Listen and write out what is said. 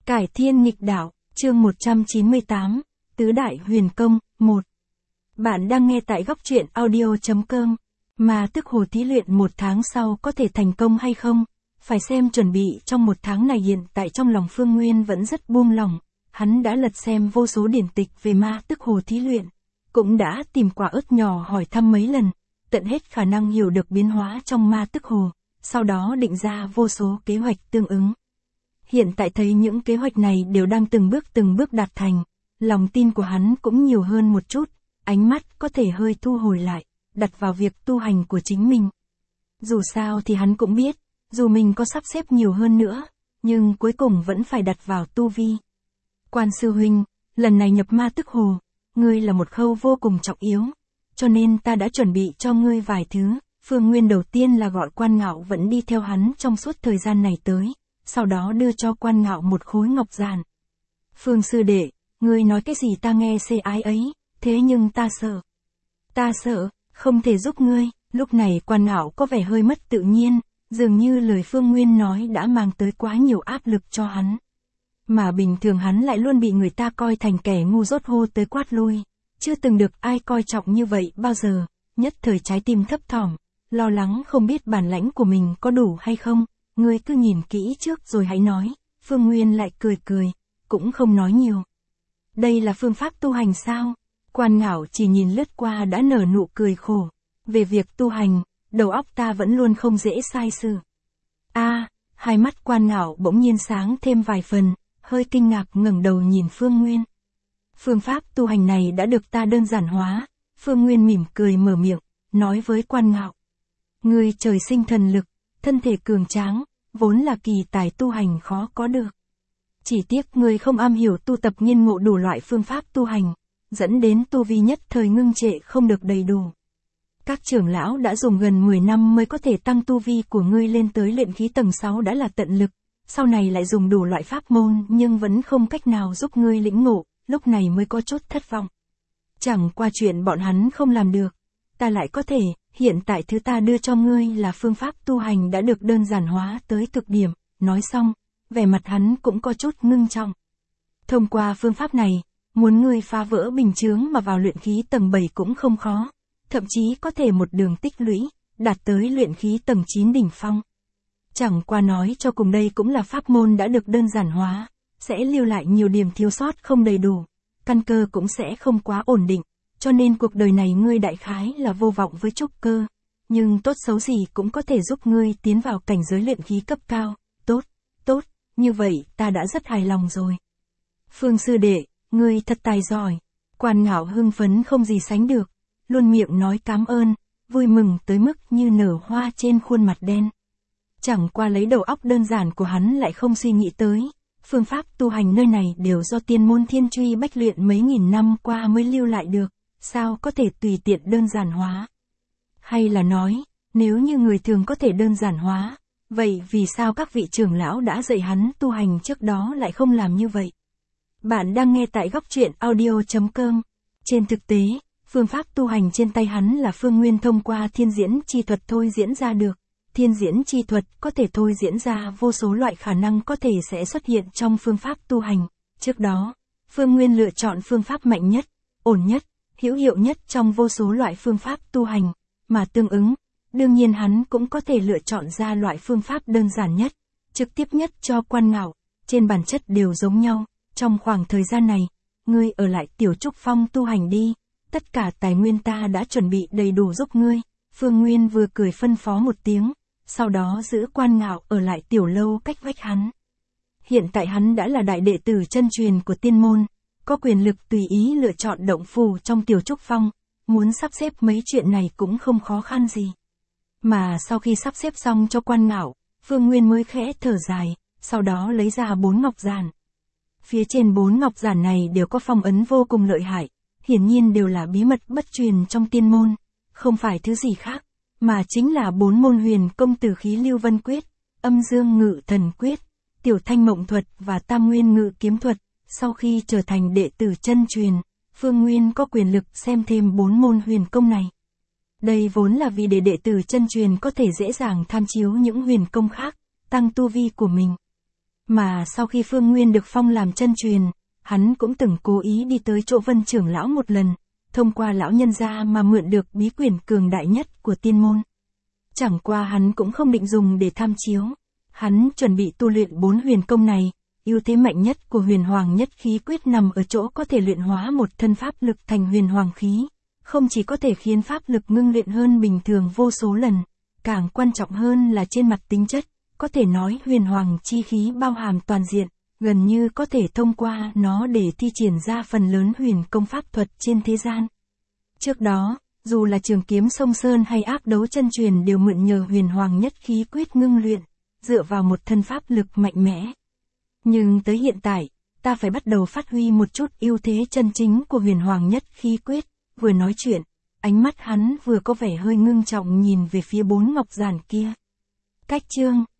Cải thiên nghịch đạo, chương 198, Tứ Đại Huyền Công, 1. Bạn đang nghe tại góc truyện audio.com. Mà tức hồ thí luyện 1 tháng sau có thể thành công hay không? Phải xem chuẩn bị trong 1 tháng này. Hiện tại trong lòng Phương Nguyên vẫn rất buông lỏng. Hắn đã lật xem vô số điển tịch về ma tức hồ thí luyện. Cũng đã tìm quả ớt nhỏ hỏi thăm mấy lần. Tận hết khả năng hiểu được biến hóa trong ma tức hồ. Sau đó định ra vô số kế hoạch tương ứng. Hiện tại thấy những kế hoạch này đều đang từng bước đạt thành. Lòng tin của hắn cũng nhiều hơn một chút. Ánh mắt có thể hơi thu hồi lại, đặt vào việc tu hành của chính mình. Dù sao thì hắn cũng biết, dù mình có sắp xếp nhiều hơn nữa, nhưng cuối cùng vẫn phải đặt vào tu vi. Quan sư huynh, lần này nhập ma tức hồ, ngươi là một khâu vô cùng trọng yếu, cho nên ta đã chuẩn bị cho ngươi vài thứ. Phương Nguyên đầu tiên là gọi Quan Ngạo vẫn đi theo hắn trong suốt thời gian này tới, sau đó đưa cho Quan Ngạo một khối ngọc giản. Phương sư đệ, ngươi nói cái gì ta nghe xê ái ấy, thế nhưng ta sợ, không thể giúp ngươi. Lúc này Quan Ngạo có vẻ hơi mất tự nhiên, dường như lời Phương Nguyên nói đã mang tới quá nhiều áp lực cho hắn. Mà bình thường hắn lại luôn bị người ta coi thành kẻ ngu dốt, hô tới quát lui. Chưa từng được ai coi trọng như vậy bao giờ, nhất thời trái tim thấp thỏm, lo lắng không biết bản lãnh của mình có đủ hay không. Ngươi cứ nhìn kỹ trước rồi hãy nói. Phương Nguyên lại cười, cũng không nói nhiều. Đây là phương pháp tu hành sao? Quan Ngạo chỉ nhìn lướt qua đã nở nụ cười khổ. Về việc tu hành, đầu óc ta vẫn luôn không dễ sai sự. Hai mắt Quan Ngạo bỗng nhiên sáng thêm vài phần, hơi kinh ngạc ngẩng đầu nhìn Phương Nguyên. Phương pháp tu hành này đã được ta đơn giản hóa. Phương Nguyên mỉm cười mở miệng, nói với Quan Ngạo. Ngươi trời sinh thần lực, thân thể cường tráng, vốn là kỳ tài tu hành khó có được. Chỉ tiếc ngươi không am hiểu tu tập nghiên ngộ đủ loại phương pháp tu hành, dẫn đến tu vi nhất thời ngưng trệ không được đầy đủ. Các trưởng lão đã dùng gần 10 năm mới có thể tăng tu vi của ngươi lên tới luyện khí tầng 6 đã là tận lực, sau này lại dùng đủ loại pháp môn nhưng vẫn không cách nào giúp ngươi lĩnh ngộ, lúc này mới có chút thất vọng. Chẳng qua chuyện bọn hắn không làm được, ta lại có thể. Hiện tại thứ ta đưa cho ngươi là phương pháp tu hành đã được đơn giản hóa tới cực điểm. Nói xong, vẻ mặt hắn cũng có chút ngưng trọng. Thông qua phương pháp này, muốn ngươi phá vỡ bình chướng mà vào luyện khí tầng 7 cũng không khó. Thậm chí có thể một đường tích lũy, đạt tới luyện khí tầng 9 đỉnh phong. Chẳng qua nói cho cùng đây cũng là pháp môn đã được đơn giản hóa, sẽ lưu lại nhiều điểm thiếu sót không đầy đủ, căn cơ cũng sẽ không quá ổn định. Cho nên cuộc đời này ngươi đại khái là vô vọng với trúc cơ, nhưng tốt xấu gì cũng có thể giúp ngươi tiến vào cảnh giới luyện khí cấp cao. Tốt, như vậy ta đã rất hài lòng rồi. Phương sư đệ, ngươi thật tài giỏi. Quan Ngạo hưng phấn không gì sánh được, luôn miệng nói cảm ơn, vui mừng tới mức như nở hoa trên khuôn mặt đen. Chẳng qua lấy đầu óc đơn giản của hắn lại không suy nghĩ tới. Phương pháp tu hành nơi này đều do tiên môn thiên truy bách luyện mấy nghìn năm qua mới lưu lại được. Sao có thể tùy tiện đơn giản hóa? Hay là nói, nếu như người thường có thể đơn giản hóa, vậy vì sao các vị trưởng lão đã dạy hắn tu hành trước đó lại không làm như vậy? Bạn đang nghe tại góc truyện audio.com. Trên thực tế, phương pháp tu hành trên tay hắn là Phương Nguyên thông qua thiên diễn chi thuật thôi diễn ra được. Thiên diễn chi thuật có thể thôi diễn ra vô số loại khả năng có thể sẽ xuất hiện trong phương pháp tu hành. Trước đó, Phương Nguyên lựa chọn phương pháp mạnh nhất, ổn nhất, hữu hiệu nhất trong vô số loại phương pháp tu hành, mà tương ứng, đương nhiên hắn cũng có thể lựa chọn ra loại phương pháp đơn giản nhất, trực tiếp nhất cho Quan Ngạo, trên bản chất đều giống nhau. Trong khoảng thời gian này, ngươi ở lại Tiểu Trúc Phong tu hành đi, tất cả tài nguyên ta đã chuẩn bị đầy đủ giúp ngươi. Phương Nguyên vừa cười phân phó một tiếng, sau đó giữ Quan Ngạo ở lại tiểu lâu cách vách hắn. Hiện tại hắn đã là đại đệ tử chân truyền của tiên môn, có quyền lực tùy ý lựa chọn động phủ trong Tiểu Trúc Phong, muốn sắp xếp mấy chuyện này cũng không khó khăn gì. Mà sau khi sắp xếp xong cho Quan Ngạo, Phương Nguyên mới khẽ thở dài, sau đó lấy ra 4 ngọc giản. Phía trên 4 ngọc giản này đều có phong ấn vô cùng lợi hại, hiển nhiên đều là bí mật bất truyền trong tiên môn, không phải thứ gì khác, mà chính là 4 môn huyền công Tử Khí Lưu Vân Quyết, Âm Dương Ngự Thần Quyết, Tiểu Thanh Mộng Thuật và Tam Nguyên Ngự Kiếm Thuật. Sau khi trở thành đệ tử chân truyền, Phương Nguyên có quyền lực xem thêm 4 môn huyền công này. Đây vốn là vì để đệ tử chân truyền có thể dễ dàng tham chiếu những huyền công khác, tăng tu vi của mình. Mà sau khi Phương Nguyên được phong làm chân truyền, hắn cũng từng cố ý đi tới chỗ Vân trưởng lão một lần, thông qua lão nhân gia mà mượn được bí quyển cường đại nhất của tiên môn. Chẳng qua hắn cũng không định dùng để tham chiếu. Hắn chuẩn bị tu luyện 4 huyền công này, ưu thế mạnh nhất của huyền hoàng nhất khí quyết nằm ở chỗ có thể luyện hóa một thân pháp lực thành huyền hoàng khí. Không chỉ có thể khiến pháp lực ngưng luyện hơn bình thường vô số lần, càng quan trọng hơn là trên mặt tính chất, có thể nói huyền hoàng chi khí bao hàm toàn diện, gần như có thể thông qua nó để thi triển ra phần lớn huyền công pháp thuật trên thế gian. Trước đó, dù là Trường Kiếm Sông Sơn hay Ác Đấu Chân Truyền đều mượn nhờ huyền hoàng nhất khí quyết ngưng luyện, dựa vào một thân pháp lực mạnh mẽ. Nhưng tới hiện tại, ta phải bắt đầu phát huy một chút ưu thế chân chính của huyền hoàng nhất khí quyết. Vừa nói chuyện, ánh mắt hắn vừa có vẻ hơi ngưng trọng nhìn về phía 4 ngọc giản kia. Cách chương